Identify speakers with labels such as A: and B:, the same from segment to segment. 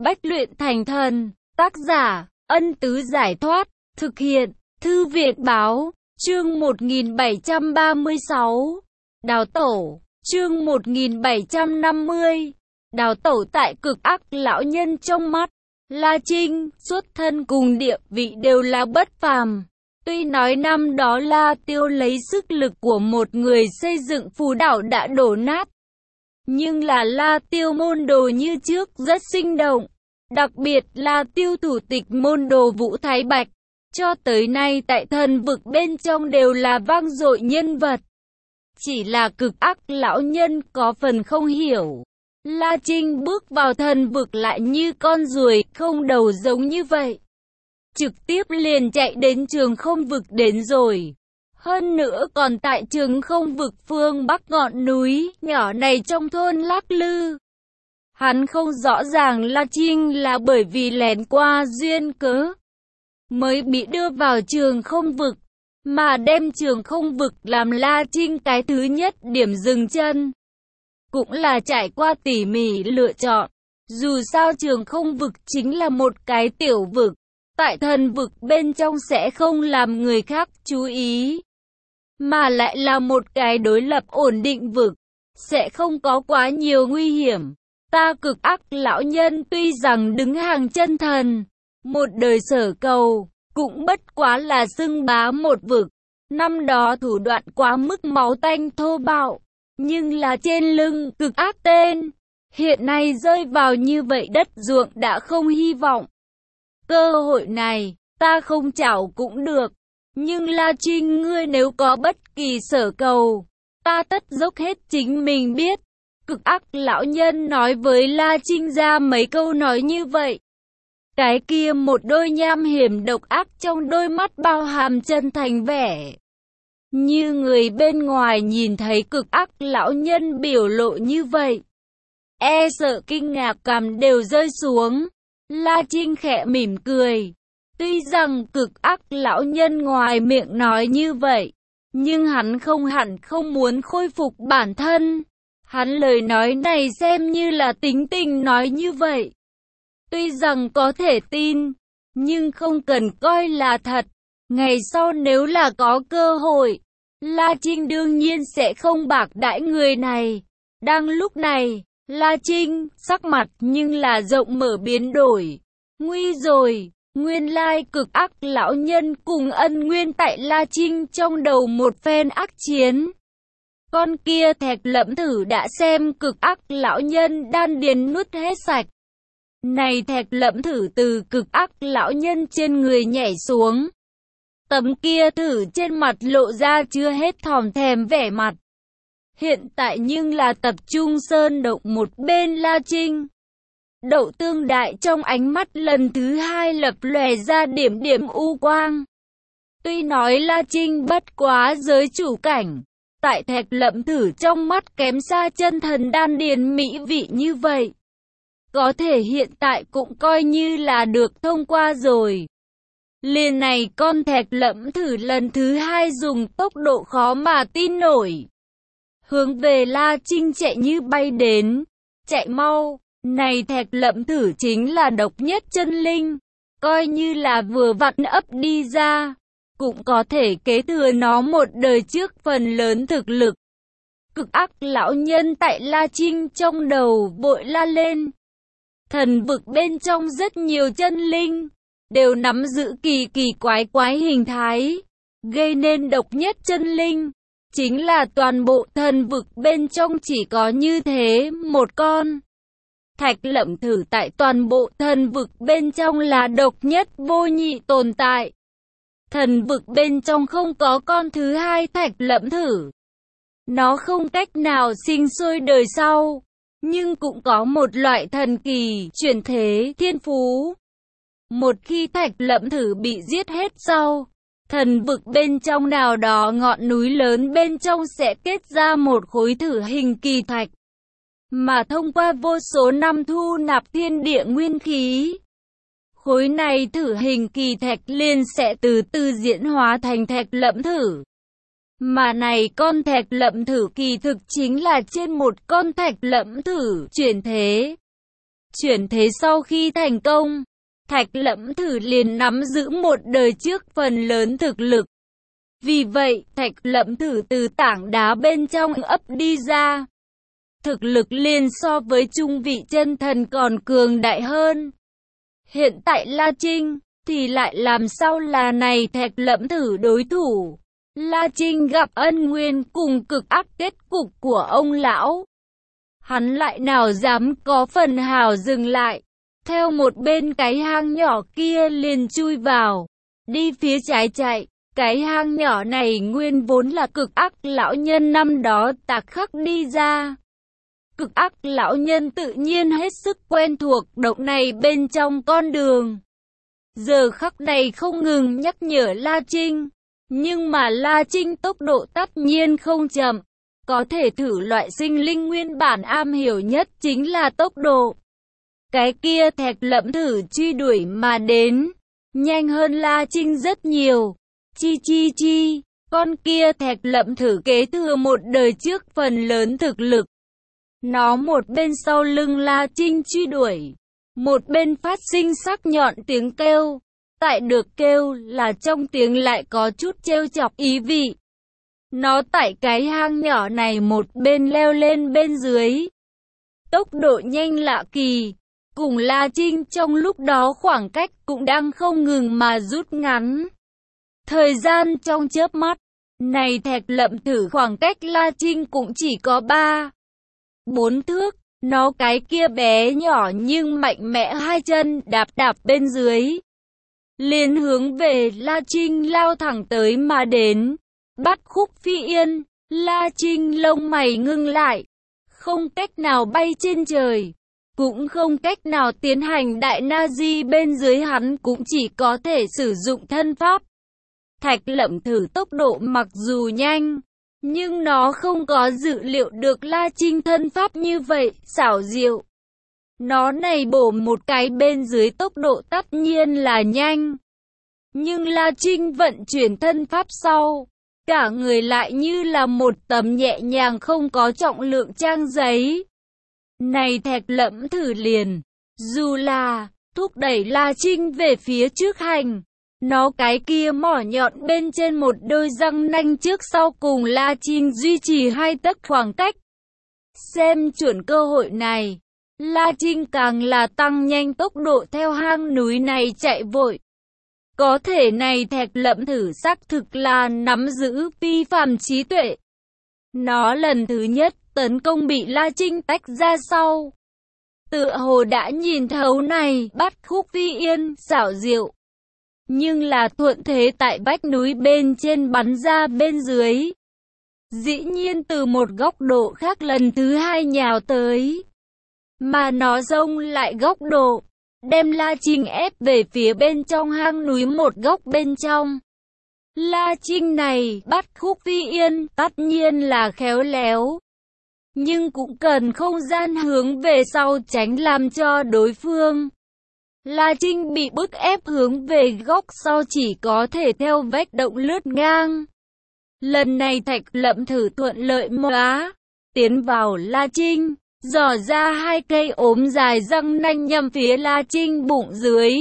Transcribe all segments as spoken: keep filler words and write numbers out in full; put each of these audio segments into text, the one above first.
A: Bách luyện thành thần. Tác giả, Ân Tứ Giải Thoát. Thực hiện, Thư viện Báo. Chương một nghìn bảy trăm ba mươi sáu. Đào tẩu. Chương một nghìn bảy trăm năm mươi. Đào tẩu tại cực ác lão nhân trong mắt. La Trinh, xuất thân cùng địa vị đều là bất phàm. Tuy nói năm đó La Tiêu lấy sức lực của một người xây dựng phù đảo đã đổ nát, nhưng là La Tiêu môn đồ như trước rất sinh động. Đặc biệt là Tiêu thủ tịch môn đồ Vũ Thái Bạch, cho tới nay tại thần vực bên trong đều là vang dội nhân vật. Chỉ là cực ác lão nhân có phần không hiểu. La Trinh bước vào thần vực lại như con ruồi không đầu giống như vậy. Trực tiếp liền chạy đến trường không vực đến rồi. Hơn nữa còn tại trường không vực phương bắc ngọn núi nhỏ này trong thôn lắc lư. Hắn không rõ ràng La Trinh là bởi vì lén qua duyên cớ mới bị đưa vào trường không vực, mà đem trường không vực làm La Trinh cái thứ nhất điểm dừng chân. Cũng là trải qua tỉ mỉ lựa chọn. Dù sao trường không vực chính là một cái tiểu vực, tại thần vực bên trong sẽ không làm người khác chú ý, mà lại là một cái đối lập ổn định vực, sẽ không có quá nhiều nguy hiểm. Ta cực ác lão nhân tuy rằng đứng hàng chân thần, một đời sở cầu, cũng bất quá là xưng bá một vực. Năm đó thủ đoạn quá mức máu tanh thô bạo, nhưng là trên lưng cực ác tên, hiện nay rơi vào như vậy đất ruộng đã không hy vọng. Cơ hội này, ta không chảo cũng được, nhưng La Trinh ngươi nếu có bất kỳ sở cầu, ta tất dốc hết chính mình biết. Cực ác lão nhân nói với La Trinh ra mấy câu nói như vậy. Cái kia một đôi nham hiểm độc ác trong đôi mắt bao hàm chân thành vẻ. Như người bên ngoài nhìn thấy cực ác lão nhân biểu lộ như vậy, e sợ kinh ngạc cằm đều rơi xuống. La Trinh khẽ mỉm cười. Tuy rằng cực ác lão nhân ngoài miệng nói như vậy, nhưng hắn không hẳn không muốn khôi phục bản thân. Hắn lời nói này xem như là tính tình nói như vậy. Tuy rằng có thể tin, nhưng không cần coi là thật. Ngày sau nếu là có cơ hội, La Trinh đương nhiên sẽ không bạc đãi người này. Đang lúc này, La Trinh, sắc mặt nhưng là rộng mở biến đổi. Nguy rồi, nguyên lai cực ác lão nhân cùng Ân Nguyên tại La Trinh trong đầu một phen ác chiến. Con kia thạch lẫm thử đã xem cực ác lão nhân đan điền nuốt hết sạch. Này thạch lẫm thử từ cực ác lão nhân trên người nhảy xuống. Tấm kia thử trên mặt lộ ra chưa hết thòm thèm vẻ mặt. Hiện tại nhưng là tập trung sơn động một bên La Trinh. Đậu tương đại trong ánh mắt lần thứ hai lập lòe ra điểm điểm u quang. Tuy nói La Trinh bất quá giới chủ cảnh, tại thạch lẫm thử trong mắt kém xa chân thần đan điền mỹ vị như vậy. Có thể hiện tại cũng coi như là được thông qua rồi. Liền này con thạch lẫm thử lần thứ hai dùng tốc độ khó mà tin nổi, hướng về La Trinh chạy như bay đến. Chạy mau, này thạch lẫm thử chính là độc nhất chân linh, coi như là vừa vặn ấp đi ra, cũng có thể kế thừa nó một đời trước phần lớn thực lực. Cực ác lão nhân tại La Trinh trong đầu vội la lên. Thần vực bên trong rất nhiều chân linh, đều nắm giữ kỳ kỳ quái quái hình thái, gây nên độc nhất chân linh. Chính là toàn bộ thần vực bên trong chỉ có như thế một con. Thạch lẫm thử tại toàn bộ thần vực bên trong là độc nhất vô nhị tồn tại. Thần vực bên trong không có con thứ hai thạch lẫm thử. Nó không cách nào sinh sôi đời sau, nhưng cũng có một loại thần kỳ chuyển thế thiên phú. Một khi thạch lẫm thử bị giết hết sau, thần vực bên trong nào đó ngọn núi lớn bên trong sẽ kết ra một khối thử hình kỳ thạch, mà thông qua vô số năm thu nạp thiên địa nguyên khí, khối này thử hình kỳ thạch liền sẽ từ từ diễn hóa thành thạch lẫm thử. Mà này con thạch lẫm thử kỳ thực chính là trên một con thạch lẫm thử chuyển thế. Chuyển thế sau khi thành công, Thạch Lẫm Thử liền nắm giữ một đời trước phần lớn thực lực. Vì vậy, Thạch Lẫm Thử từ tảng đá bên trong ấp đi ra. Thực lực liền so với trung vị chân thần còn cường đại hơn. Hiện tại La Trinh thì lại làm sao là này Thạch Lẫm Thử đối thủ. La Trinh gặp ân nguyên cùng cực ác kết cục của ông lão. Hắn lại nào dám có phần hào dừng lại. Theo một bên cái hang nhỏ kia liền chui vào. Đi phía trái chạy. Cái hang nhỏ này nguyên vốn là cực ác lão nhân năm đó tạc khắc đi ra. Cực ác lão nhân tự nhiên hết sức quen thuộc động này bên trong con đường. Giờ khắc này không ngừng nhắc nhở La Trinh. Nhưng mà La Trinh tốc độ tất nhiên không chậm. Có thể thử loại sinh linh nguyên bản am hiểu nhất chính là tốc độ. Cái kia Thạch Lẫm Thử truy đuổi mà đến. Nhanh hơn La Trinh rất nhiều. Chi chi chi. Con kia Thạch Lẫm Thử kế thừa một đời trước phần lớn thực lực. Nó một bên sau lưng La Trinh truy đuổi. Một bên phát sinh sắc nhọn tiếng kêu. Tại được kêu là trong tiếng lại có chút trêu chọc ý vị. Nó tại cái hang nhỏ này một bên leo lên bên dưới. Tốc độ nhanh lạ kỳ. Cùng La Trinh trong lúc đó khoảng cách cũng đang không ngừng mà rút ngắn. Thời gian trong chớp mắt. Này Thạch Lẫm Thử khoảng cách La Trinh cũng chỉ có ba bốn thước. Nó cái kia bé nhỏ nhưng mạnh mẽ hai chân đạp đạp bên dưới. Liền hướng về La Trinh lao thẳng tới mà đến. Bắt Khúc Phi Yên. La Trinh lông mày ngưng lại. Không cách nào bay trên trời. Cũng không cách nào tiến hành đại na di bên dưới, hắn cũng chỉ có thể sử dụng thân pháp. Thạch Lẫm Thử tốc độ mặc dù nhanh, nhưng nó không có dự liệu được La Trinh thân pháp như vậy, xảo diệu. Nó này bổ một cái bên dưới tốc độ tất nhiên là nhanh. Nhưng La Trinh vận chuyển thân pháp sau, cả người lại như là một tấm nhẹ nhàng không có trọng lượng trang giấy. Này Thạch Lẫm Thử liền, dù là thúc đẩy La Trinh về phía trước hành, nó cái kia mỏ nhọn bên trên một đôi răng nanh trước sau cùng La Trinh duy trì hai tấc khoảng cách. Xem chuẩn cơ hội này, La Trinh càng là tăng nhanh tốc độ theo hang núi này chạy vội. Có thể này Thạch Lẫm Thử xác thực là nắm giữ phi phàm trí tuệ. Nó lần thứ nhất tấn công bị La Trinh tách ra sau. Tựa hồ đã nhìn thấu này Bắt Khúc Phi Yên xảo diệu. Nhưng là thuận thế tại vách núi bên trên bắn ra bên dưới. Dĩ nhiên từ một góc độ khác lần thứ hai nhào tới. Mà nó xông lại góc độ, đem La Trinh ép về phía bên trong hang núi một góc bên trong. La Trinh này Bắt Khúc Phi Yên tất nhiên là khéo léo. Nhưng cũng cần không gian hướng về sau tránh làm cho đối phương. La Trinh bị bức ép hướng về góc sau chỉ có thể theo vách động lướt ngang. Lần này Thạch Lẫm Thử thuận lợi móa, tiến vào La Trinh, giỏ ra hai cây ốm dài răng nanh nhằm phía La Trinh bụng dưới.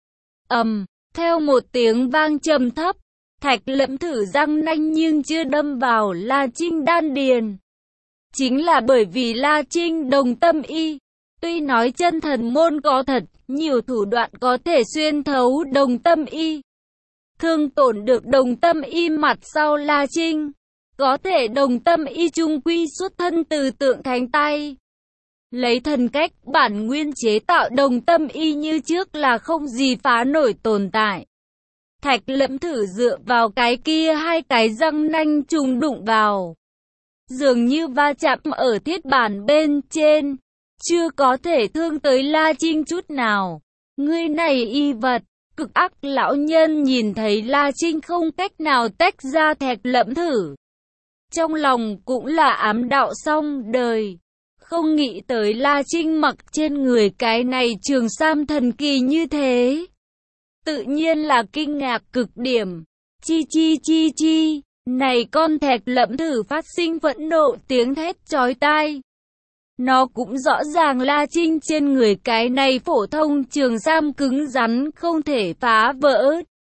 A: Ầm, theo một tiếng vang trầm thấp, Thạch Lẫm Thử răng nanh nhưng chưa đâm vào La Trinh đan điền. Chính là bởi vì La Trinh đồng tâm y. Tuy nói chân thần môn có thật, nhiều thủ đoạn có thể xuyên thấu đồng tâm y. Thương tổn được đồng tâm y mặt sau La Trinh. Có thể đồng tâm y trung quy xuất thân từ tượng thánh tay. Lấy thần cách bản nguyên chế tạo đồng tâm y như trước là không gì phá nổi tồn tại. Thạch Lẫm Thử dựa vào cái kia hai cái răng nanh trùng đụng vào. Dường như va chạm ở thiết bản bên trên. Chưa có thể thương tới La Trinh chút nào. Người này y vật. Cực ác lão nhân nhìn thấy La Trinh không cách nào tách ra Thạch Lẫm Thử. Trong lòng cũng là ám đạo xong đời. Không nghĩ tới La Trinh mặc trên người cái này trường sam thần kỳ như thế. Tự nhiên là kinh ngạc cực điểm. Chi chi chi chi. Này con Thạch Lẫm Thử phát sinh phẫn nộ tiếng thét chói tai. Nó cũng rõ ràng La Trinh trên người cái này phổ thông trường sam cứng rắn không thể phá vỡ.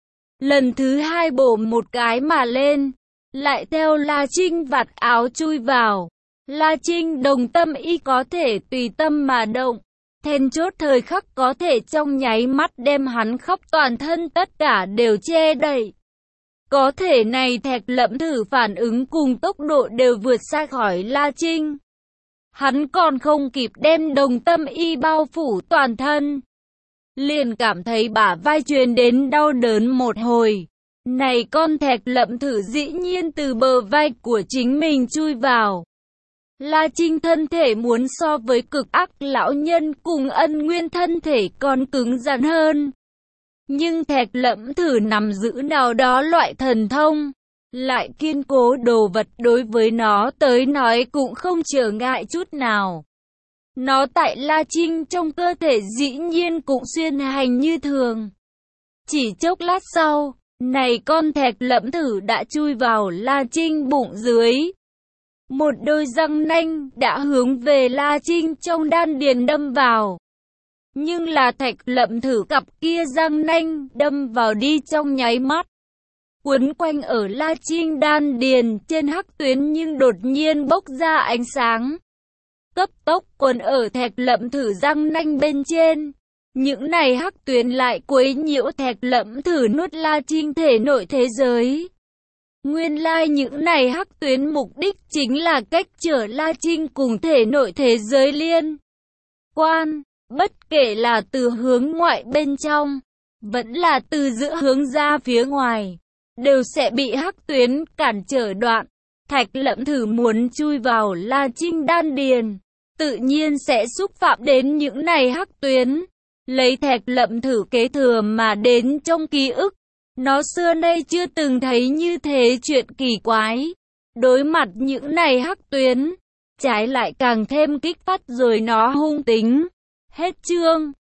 A: Lần thứ hai bổ một cái mà lên, lại theo La Trinh vạt áo chui vào. La Trinh đồng tâm y có thể tùy tâm mà động, then chốt thời khắc có thể trong nháy mắt đem hắn khắp toàn thân tất cả đều che đậy. Có thể này Thạch Lẫm Thử phản ứng cùng tốc độ đều vượt xa khỏi La Trinh. Hắn còn không kịp đem đồng tâm y bao phủ toàn thân, liền cảm thấy bả vai truyền đến đau đớn một hồi. Này con Thạch Lẫm Thử dĩ nhiên từ bờ vai của chính mình chui vào. La Trinh thân thể muốn so với cực ác lão nhân cùng Ân Nguyên thân thể còn cứng rắn hơn. Nhưng Thạch Lẫm Thử nắm giữ nào đó loại thần thông, lại kiên cố đồ vật đối với nó tới nói cũng không trở ngại chút nào. Nó tại La Trinh trong cơ thể dĩ nhiên cũng xuyên hành như thường. Chỉ chốc lát sau, này con Thạch Lẫm Thử đã chui vào La Trinh bụng dưới. Một đôi răng nanh đã hướng về La Trinh trong đan điền đâm vào. Nhưng là Thạch Lẫm Thử cặp kia răng nanh đâm vào đi trong nháy mắt, quấn quanh ở La Trinh đan điền trên hắc tuyến nhưng đột nhiên bốc ra ánh sáng. Cấp tốc quấn ở Thạch Lẫm Thử răng nanh bên trên. Những này hắc tuyến lại quấy nhiễu Thạch Lẫm Thử nuốt La Trinh thể nội thế giới. Nguyên lai những này hắc tuyến mục đích chính là cách trở La Trinh cùng thể nội thế giới liên quan. Bất kể là từ hướng ngoại bên trong, vẫn là từ giữa hướng ra phía ngoài, đều sẽ bị hắc tuyến cản trở đoạn. Thạch Lẫm Thử muốn chui vào La Trinh đan điền, tự nhiên sẽ xúc phạm đến những này hắc tuyến. Lấy Thạch Lẫm Thử kế thừa mà đến trong ký ức, nó xưa nay chưa từng thấy như thế chuyện kỳ quái. Đối mặt những này hắc tuyến, trái lại càng thêm kích phát rồi nó hung tính. Hết chương.